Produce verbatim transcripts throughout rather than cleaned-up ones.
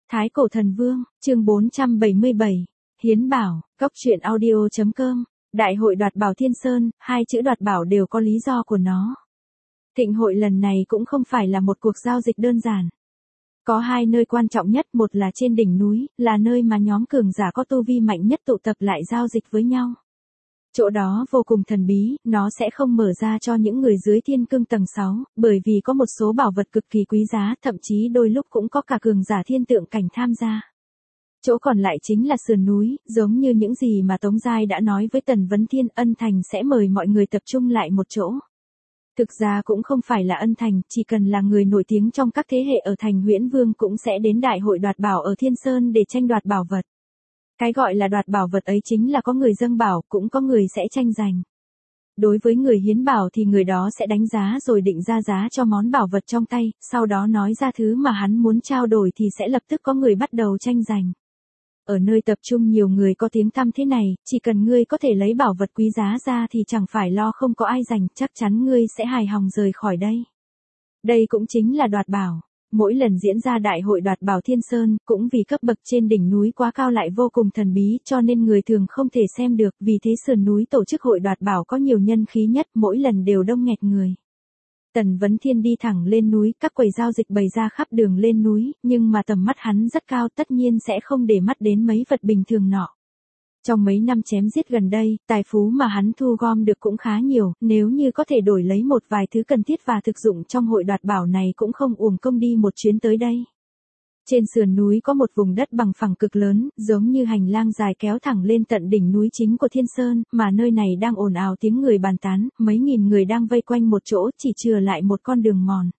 Thái Cổ Thần Vương, chương bốn trăm bảy mươi bảy, Hiến Bảo, Cốc truyện audio chấm com, Đại hội đoạt bảo Thiên Sơn, hai chữ đoạt bảo đều có lý do của nó. Thịnh hội lần này cũng không phải là một cuộc giao dịch đơn giản. Có hai nơi quan trọng nhất, một là trên đỉnh núi, là nơi mà nhóm cường giả có tu vi mạnh nhất tụ tập lại giao dịch với nhau. Chỗ đó vô cùng thần bí, nó sẽ không mở ra cho những người dưới thiên cương tầng sáu, bởi vì có một số bảo vật cực kỳ quý giá, thậm chí đôi lúc cũng có cả cường giả thiên tượng cảnh tham gia. Chỗ còn lại chính là sườn núi, giống như những gì mà Tống Giai đã nói với Tần Vấn Thiên, Ân Thành sẽ mời mọi người tập trung lại một chỗ. Thực ra cũng không phải là Ân Thành, chỉ cần là người nổi tiếng trong các thế hệ ở thành Huyễn Vương cũng sẽ đến đại hội đoạt bảo ở Thiên Sơn để tranh đoạt bảo vật. Cái gọi là đoạt bảo vật ấy chính là có người dâng bảo, cũng có người sẽ tranh giành. Đối với người hiến bảo thì người đó sẽ đánh giá rồi định ra giá cho món bảo vật trong tay, sau đó nói ra thứ mà hắn muốn trao đổi thì sẽ lập tức có người bắt đầu tranh giành. Ở nơi tập trung nhiều người có tiếng tăm thế này, chỉ cần ngươi có thể lấy bảo vật quý giá ra thì chẳng phải lo không có ai giành, chắc chắn ngươi sẽ hài lòng rời khỏi đây. Đây cũng chính là đoạt bảo. Mỗi lần diễn ra đại hội đoạt bảo Thiên Sơn, cũng vì cấp bậc trên đỉnh núi quá cao lại vô cùng thần bí cho nên người thường không thể xem được, vì thế sườn núi tổ chức hội đoạt bảo có nhiều nhân khí nhất, mỗi lần đều đông nghẹt người. Tần Vấn Thiên đi thẳng lên núi, các quầy giao dịch bày ra khắp đường lên núi, nhưng mà tầm mắt hắn rất cao, tất nhiên sẽ không để mắt đến mấy vật bình thường nọ. Trong mấy năm chém giết gần đây, tài phú mà hắn thu gom được cũng khá nhiều, nếu như có thể đổi lấy một vài thứ cần thiết và thực dụng trong hội đoạt bảo này cũng không uổng công đi một chuyến tới đây. Trên sườn núi có một vùng đất bằng phẳng cực lớn, giống như hành lang dài kéo thẳng lên tận đỉnh núi chính của Thiên Sơn, mà nơi này đang ồn ào tiếng người bàn tán, mấy nghìn người đang vây quanh một chỗ, chỉ chừa lại một con đường mòn.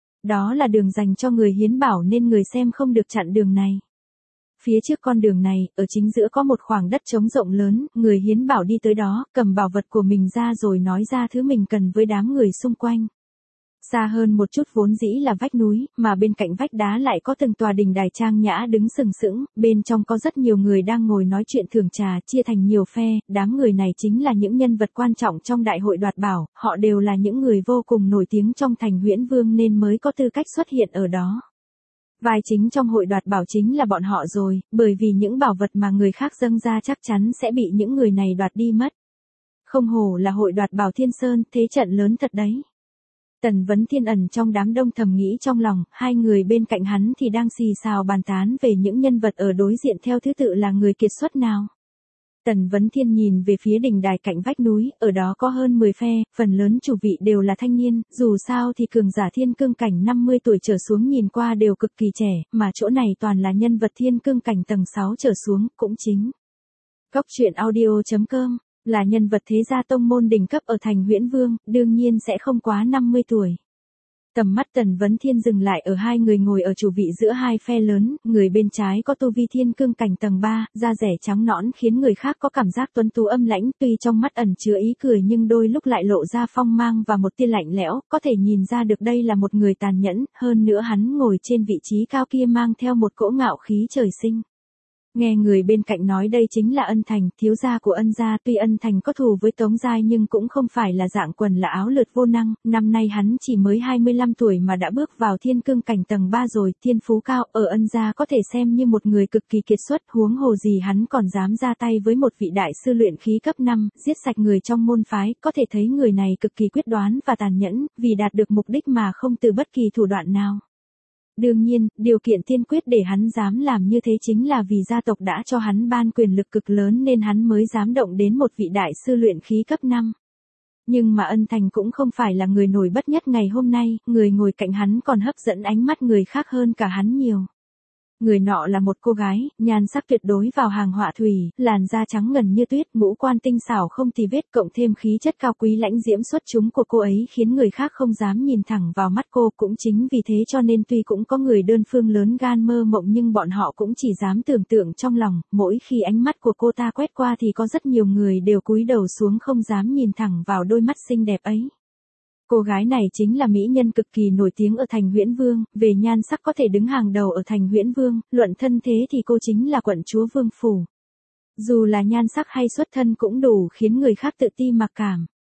Đó là đường dành cho người hiến bảo nên người xem không được chặn đường này. Phía trước con đường này, ở chính giữa có một khoảng đất trống rộng lớn, người hiến bảo đi tới đó, cầm bảo vật của mình ra rồi nói ra thứ mình cần với đám người xung quanh. Xa hơn một chút vốn dĩ là vách núi, mà bên cạnh vách đá lại có từng tòa đình đài trang nhã đứng sừng sững, bên trong có rất nhiều người đang ngồi nói chuyện thưởng trà, chia thành nhiều phe, đám người này chính là những nhân vật quan trọng trong đại hội đoạt bảo, họ đều là những người vô cùng nổi tiếng trong thành Huyễn Vương nên mới có tư cách xuất hiện ở đó. Vai chính trong hội đoạt bảo chính là bọn họ rồi, bởi vì những bảo vật mà người khác dâng ra chắc chắn sẽ bị những người này đoạt đi mất. Không hổ là hội đoạt bảo Thiên Sơn, thế trận lớn thật đấy. Tần Vấn Thiên ẩn trong đám đông thầm nghĩ trong lòng, hai người bên cạnh hắn thì đang xì xào bàn tán về những nhân vật ở đối diện theo thứ tự là người kiệt xuất nào. Tần Vấn Thiên nhìn về phía đỉnh đài cạnh vách núi, ở đó có hơn mười phe, phần lớn chủ vị đều là thanh niên, dù sao thì cường giả thiên cương cảnh năm mươi tuổi trở xuống nhìn qua đều cực kỳ trẻ, mà chỗ này toàn là nhân vật thiên cương cảnh tầng sáu trở xuống, cũng chính. Cốc truyện audio chấm com, là nhân vật thế gia tông môn đỉnh cấp ở thành Huyễn Vương, đương nhiên sẽ không quá năm mươi tuổi. Tầm mắt Tần Vấn Thiên dừng lại ở hai người ngồi ở chủ vị giữa hai phe lớn, người bên trái có tu vi thiên cương cảnh tầng ba, da rẻ trắng nõn khiến người khác có cảm giác tuấn tú âm lãnh, tuy trong mắt ẩn chứa ý cười nhưng đôi lúc lại lộ ra phong mang và một tia lạnh lẽo, có thể nhìn ra được đây là một người tàn nhẫn, hơn nữa hắn ngồi trên vị trí cao kia mang theo một cỗ ngạo khí trời sinh. Nghe người bên cạnh nói đây chính là Ân Thành, thiếu gia của Ân gia, tuy Ân Thành có thù với Tống Giai nhưng cũng không phải là dạng quần là áo lượt vô năng, năm nay hắn chỉ mới hai mươi lăm tuổi mà đã bước vào thiên cương cảnh tầng ba rồi, thiên phú cao, ở Ân gia có thể xem như một người cực kỳ kiệt xuất, huống hồ gì hắn còn dám ra tay với một vị đại sư luyện khí cấp năm, giết sạch người trong môn phái, có thể thấy người này cực kỳ quyết đoán và tàn nhẫn, vì đạt được mục đích mà không từ bất kỳ thủ đoạn nào. Đương nhiên, điều kiện tiên quyết để hắn dám làm như thế chính là vì gia tộc đã cho hắn ban quyền lực cực lớn nên hắn mới dám động đến một vị đại sư luyện khí cấp năm. Nhưng mà Ân Thành cũng không phải là người nổi bật nhất ngày hôm nay, người ngồi cạnh hắn còn hấp dẫn ánh mắt người khác hơn cả hắn nhiều. Người nọ là một cô gái, nhan sắc tuyệt đối vào hàng họa thủy, làn da trắng ngần như tuyết, ngũ quan tinh xảo không tì vết, cộng thêm khí chất cao quý lãnh diễm xuất chúng của cô ấy khiến người khác không dám nhìn thẳng vào mắt cô, cũng chính vì thế cho nên tuy cũng có người đơn phương lớn gan mơ mộng nhưng bọn họ cũng chỉ dám tưởng tượng trong lòng, mỗi khi ánh mắt của cô ta quét qua thì có rất nhiều người đều cúi đầu xuống không dám nhìn thẳng vào đôi mắt xinh đẹp ấy. Cô gái này chính là mỹ nhân cực kỳ nổi tiếng ở thành Huyễn Vương, về nhan sắc có thể đứng hàng đầu ở thành Huyễn Vương, luận thân thế thì cô chính là quận chúa Vương Phủ. Dù là nhan sắc hay xuất thân cũng đủ khiến người khác tự ti mặc cảm.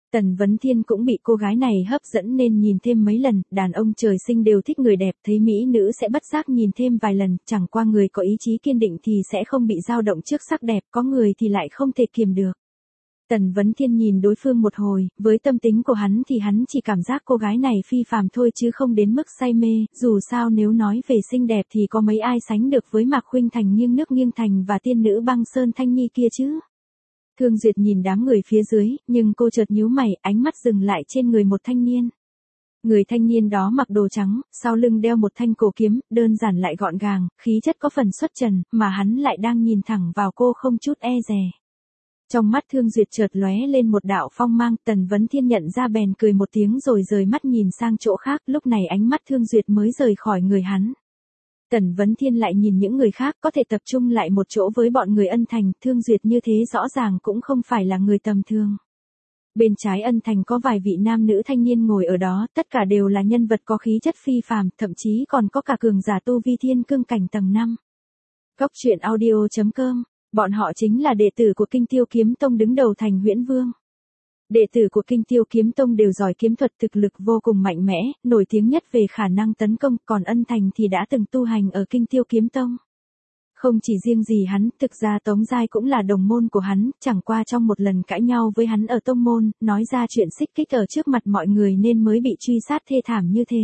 Tần Vấn Thiên cũng bị cô gái này hấp dẫn nên nhìn thêm mấy lần, đàn ông trời sinh đều thích người đẹp, thấy mỹ nữ sẽ bất giác nhìn thêm vài lần, chẳng qua người có ý chí kiên định thì sẽ không bị dao động trước sắc đẹp, có người thì lại không thể kiềm được. Tần Vấn Thiên nhìn đối phương một hồi, với tâm tính của hắn thì hắn chỉ cảm giác cô gái này phi phàm thôi chứ không đến mức say mê, dù sao nếu nói về xinh đẹp thì có mấy ai sánh được với Mạc Khuynh Thành nghiêng nước nghiêng thành và tiên nữ Băng Sơn Thanh Nhi kia chứ. Thương Duyệt nhìn đám người phía dưới, nhưng cô chợt nhíu mày, ánh mắt dừng lại trên người một thanh niên. Người thanh niên đó mặc đồ trắng, sau lưng đeo một thanh cổ kiếm, đơn giản lại gọn gàng, khí chất có phần xuất trần, mà hắn lại đang nhìn thẳng vào cô không chút e dè. Trong mắt Thương Duyệt chợt lóe lên một đạo phong mang, Tần Vấn Thiên nhận ra bèn cười một tiếng rồi rời mắt nhìn sang chỗ khác, lúc này ánh mắt Thương Duyệt mới rời khỏi người hắn. Tần Vấn Thiên lại nhìn những người khác có thể tập trung lại một chỗ với bọn người Ân Thành, Thương Duyệt như thế rõ ràng cũng không phải là người tầm thường. Bên trái Ân Thành có vài vị nam nữ thanh niên ngồi ở đó, tất cả đều là nhân vật có khí chất phi phàm, thậm chí còn có cả cường giả tu vi thiên cương cảnh tầng năm. Góc truyện audio chấm com, bọn họ chính là đệ tử của Kinh Tiêu Kiếm Tông đứng đầu Thành Huyễn Vương. Đệ tử của Kinh Tiêu Kiếm Tông đều giỏi kiếm thuật, thực lực vô cùng mạnh mẽ, nổi tiếng nhất về khả năng tấn công, còn Ân Thành thì đã từng tu hành ở Kinh Tiêu Kiếm Tông. Không chỉ riêng gì hắn, thực ra Tống Giai cũng là đồng môn của hắn, chẳng qua trong một lần cãi nhau với hắn ở tông môn, nói ra chuyện xích kích ở trước mặt mọi người nên mới bị truy sát thê thảm như thế.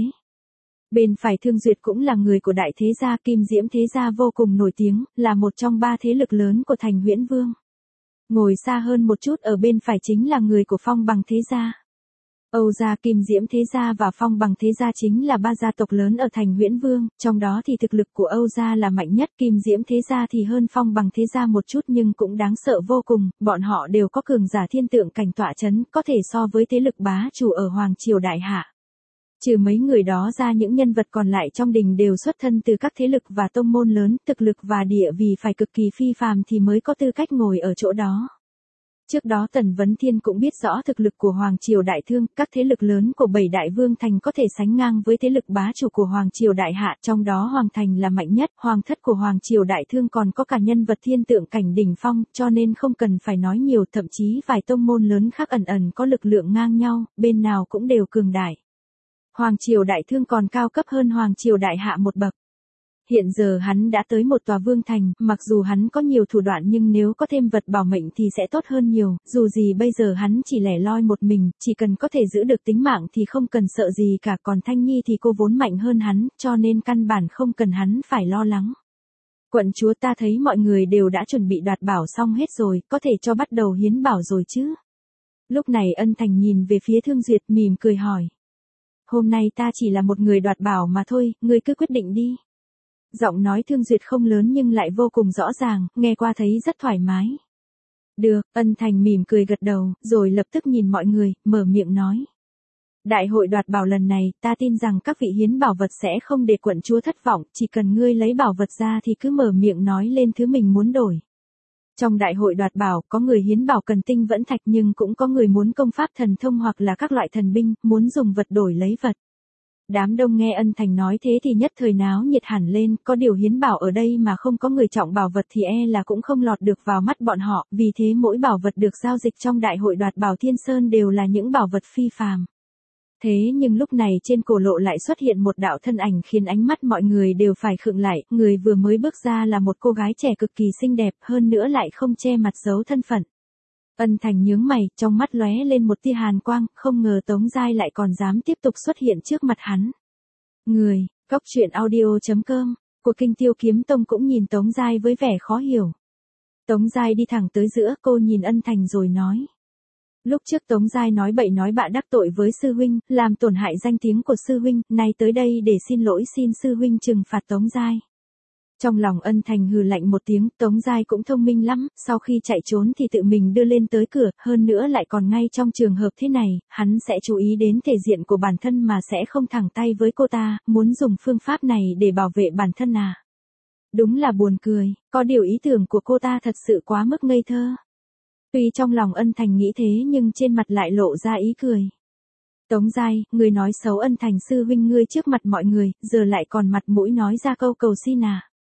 Bên phải Thương Duyệt cũng là người của đại thế gia Kim Diễm thế gia vô cùng nổi tiếng, là một trong ba thế lực lớn của Thành Huyễn Vương. Ngồi xa hơn một chút ở bên phải chính là người của Phong Bằng thế gia. Âu gia, Kim Diễm thế gia và Phong Bằng thế gia chính là ba gia tộc lớn ở Thành Huyễn Vương, trong đó thì thực lực của Âu gia là mạnh nhất, Kim Diễm thế gia thì hơn Phong Bằng thế gia một chút nhưng cũng đáng sợ vô cùng, bọn họ đều có cường giả thiên tượng cảnh tọa chấn, có thể so với thế lực bá chủ ở Hoàng triều đại hạ. Trừ mấy người đó ra, những nhân vật còn lại trong đình đều xuất thân từ các thế lực và tông môn lớn, thực lực và địa vị phải cực kỳ phi phàm thì mới có tư cách ngồi ở chỗ đó. Trước đó Tần Vấn Thiên cũng biết rõ thực lực của Hoàng triều Đại Thương, các thế lực lớn của bảy đại vương thành có thể sánh ngang với thế lực bá chủ của Hoàng triều Đại Hạ, trong đó Hoàng thành là mạnh nhất, Hoàng thất của Hoàng triều Đại Thương còn có cả nhân vật thiên tượng cảnh đỉnh phong, cho nên không cần phải nói nhiều, thậm chí vài tông môn lớn khác ẩn ẩn có lực lượng ngang nhau, bên nào cũng đều cường đại. Hoàng triều Đại Thương còn cao cấp hơn Hoàng triều Đại Hạ một bậc. Hiện giờ hắn đã tới một tòa vương thành, mặc dù hắn có nhiều thủ đoạn nhưng nếu có thêm vật bảo mệnh thì sẽ tốt hơn nhiều, dù gì bây giờ hắn chỉ lẻ loi một mình, chỉ cần có thể giữ được tính mạng thì không cần sợ gì cả, còn Thanh Nhi thì cô vốn mạnh hơn hắn, cho nên căn bản không cần hắn phải lo lắng. Quận chúa, ta thấy mọi người đều đã chuẩn bị đoạt bảo xong hết rồi, có thể cho bắt đầu hiến bảo rồi chứ? Lúc này Ân Thành nhìn về phía Thương Duyệt mỉm cười hỏi. Hôm nay ta chỉ là một người đoạt bảo mà thôi, ngươi cứ quyết định đi. Giọng nói Thương Duyệt không lớn nhưng lại vô cùng rõ ràng, nghe qua thấy rất thoải mái. Được, Ân Thành mỉm cười gật đầu, rồi lập tức nhìn mọi người, mở miệng nói. Đại hội đoạt bảo lần này, ta tin rằng các vị hiến bảo vật sẽ không để quận chúa thất vọng, chỉ cần ngươi lấy bảo vật ra thì cứ mở miệng nói lên thứ mình muốn đổi. Trong đại hội đoạt bảo, có người hiến bảo cần tinh vẫn thạch nhưng cũng có người muốn công pháp thần thông hoặc là các loại thần binh, muốn dùng vật đổi lấy vật. Đám đông nghe Ân Thành nói thế thì nhất thời náo nhiệt hẳn lên, có điều hiến bảo ở đây mà không có người trọng bảo vật thì e là cũng không lọt được vào mắt bọn họ, vì thế mỗi bảo vật được giao dịch trong đại hội đoạt bảo Thiên Sơn đều là những bảo vật phi phàm. Thế nhưng lúc này trên cổ lộ lại xuất hiện một đạo thân ảnh khiến ánh mắt mọi người đều phải khựng lại, người vừa mới bước ra là một cô gái trẻ cực kỳ xinh đẹp, hơn nữa lại không che mặt giấu thân phận. Ân Thành nhướng mày, trong mắt lóe lên một tia hàn quang, không ngờ Tống Giai lại còn dám tiếp tục xuất hiện trước mặt hắn. Người, góc truyện audio chấm com, của Kinh Tiêu Kiếm Tông cũng nhìn Tống Giai với vẻ khó hiểu. Tống Giai đi thẳng tới giữa, cô nhìn Ân Thành rồi nói. Lúc trước Tống Giai nói bậy nói bạ đắc tội với sư huynh, làm tổn hại danh tiếng của sư huynh, nay tới đây để xin lỗi, xin sư huynh trừng phạt Tống Giai. Trong lòng Ân Thành hừ lạnh một tiếng, Tống Giai cũng thông minh lắm, sau khi chạy trốn thì tự mình đưa lên tới cửa, hơn nữa lại còn ngay trong trường hợp thế này, hắn sẽ chú ý đến thể diện của bản thân mà sẽ không thẳng tay với cô ta, muốn dùng phương pháp này để bảo vệ bản thân à. Đúng là buồn cười, có điều ý tưởng của cô ta thật sự quá mức ngây thơ. Tuy trong lòng Ân Thành nghĩ thế nhưng trên mặt lại lộ ra ý cười. Tống Giai, người nói xấu Ân Thành sư huynh ngươi trước mặt mọi người, giờ lại còn mặt mũi nói ra câu cầu xin à.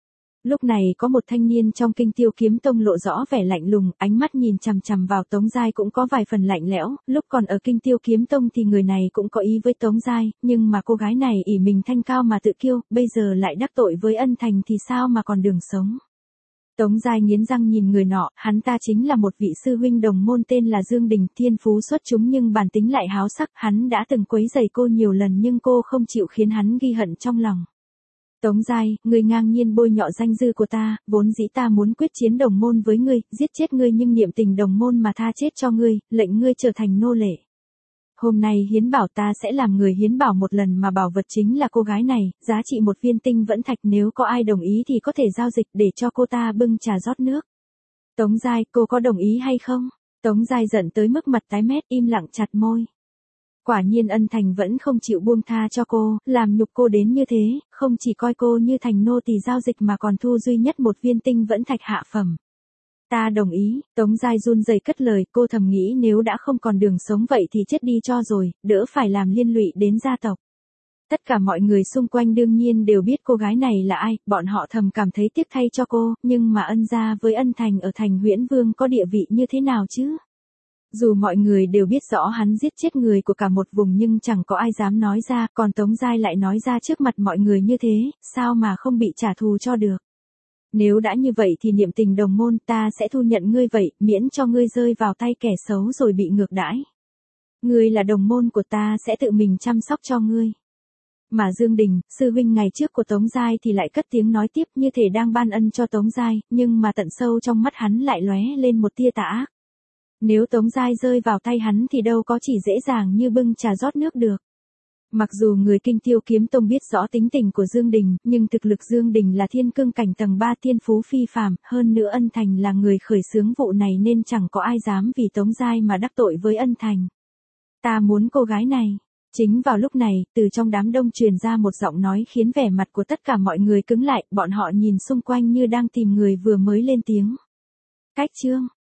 Lúc này có một thanh niên trong Kinh Tiêu Kiếm Tông lộ rõ vẻ lạnh lùng, ánh mắt nhìn chằm chằm vào Tống Giai cũng có vài phần lạnh lẽo, lúc còn ở Kinh Tiêu Kiếm Tông thì người này cũng có ý với Tống Giai, nhưng mà cô gái này ỷ mình thanh cao mà tự kiêu, bây giờ lại đắc tội với Ân Thành thì sao mà còn đường sống. Tống Giai nghiến răng nhìn người nọ, hắn ta chính là một vị sư huynh đồng môn tên là Dương Đình, thiên phú xuất chúng nhưng bản tính lại háo sắc, hắn đã từng quấy rầy cô nhiều lần nhưng cô không chịu khiến hắn ghi hận trong lòng. Tống Giai, ngươi ngang nhiên bôi nhọ danh dư của ta, vốn dĩ ta muốn quyết chiến đồng môn với ngươi, giết chết ngươi nhưng niệm tình đồng môn mà tha chết cho ngươi, lệnh ngươi trở thành nô lệ. Hôm nay hiến bảo ta sẽ làm người hiến bảo một lần mà bảo vật chính là cô gái này, giá trị một viên tinh vẫn thạch, nếu có ai đồng ý thì có thể giao dịch để cho cô ta bưng trà rót nước. Tống Giai, cô có đồng ý hay không? Tống Giai giận tới mức mặt tái mét, im lặng chặt môi. Quả nhiên Ân Thành vẫn không chịu buông tha cho cô, làm nhục cô đến như thế, không chỉ coi cô như thành nô tỳ giao dịch mà còn thu duy nhất một viên tinh vẫn thạch hạ phẩm. Ta đồng ý, Tống Giai run rẩy cất lời, cô thầm nghĩ nếu đã không còn đường sống vậy thì chết đi cho rồi, đỡ phải làm liên lụy đến gia tộc. Tất cả mọi người xung quanh đương nhiên đều biết cô gái này là ai, bọn họ thầm cảm thấy tiếc thay cho cô, nhưng mà Ân gia với Ân Thành ở thành Huyễn Vương có địa vị như thế nào chứ? Dù mọi người đều biết rõ hắn giết chết người của cả một vùng nhưng chẳng có ai dám nói ra, còn Tống Giai lại nói ra trước mặt mọi người như thế, sao mà không bị trả thù cho được. Nếu đã như vậy thì niệm tình đồng môn ta sẽ thu nhận ngươi vậy, miễn cho ngươi rơi vào tay kẻ xấu rồi bị ngược đãi. Ngươi là đồng môn của ta sẽ tự mình chăm sóc cho ngươi. Mà Dương Đình, sư huynh ngày trước của Tống Giai thì lại cất tiếng nói tiếp như thể đang ban ân cho Tống Giai, nhưng mà tận sâu trong mắt hắn lại lóe lên một tia tà ác. Nếu Tống Giai rơi vào tay hắn thì đâu có chỉ dễ dàng như bưng trà rót nước được. Mặc dù người Kinh Tiêu Kiếm Tông biết rõ tính tình của Dương Đình, nhưng thực lực Dương Đình là thiên cương cảnh tầng ba thiên phú phi phàm, hơn nữa Ân Thành là người khởi xướng vụ này nên chẳng có ai dám vì Tống Giai mà đắc tội với Ân Thành. Ta muốn cô gái này. Chính vào lúc này, từ trong đám đông truyền ra một giọng nói khiến vẻ mặt của tất cả mọi người cứng lại, bọn họ nhìn xung quanh như đang tìm người vừa mới lên tiếng. Cách chương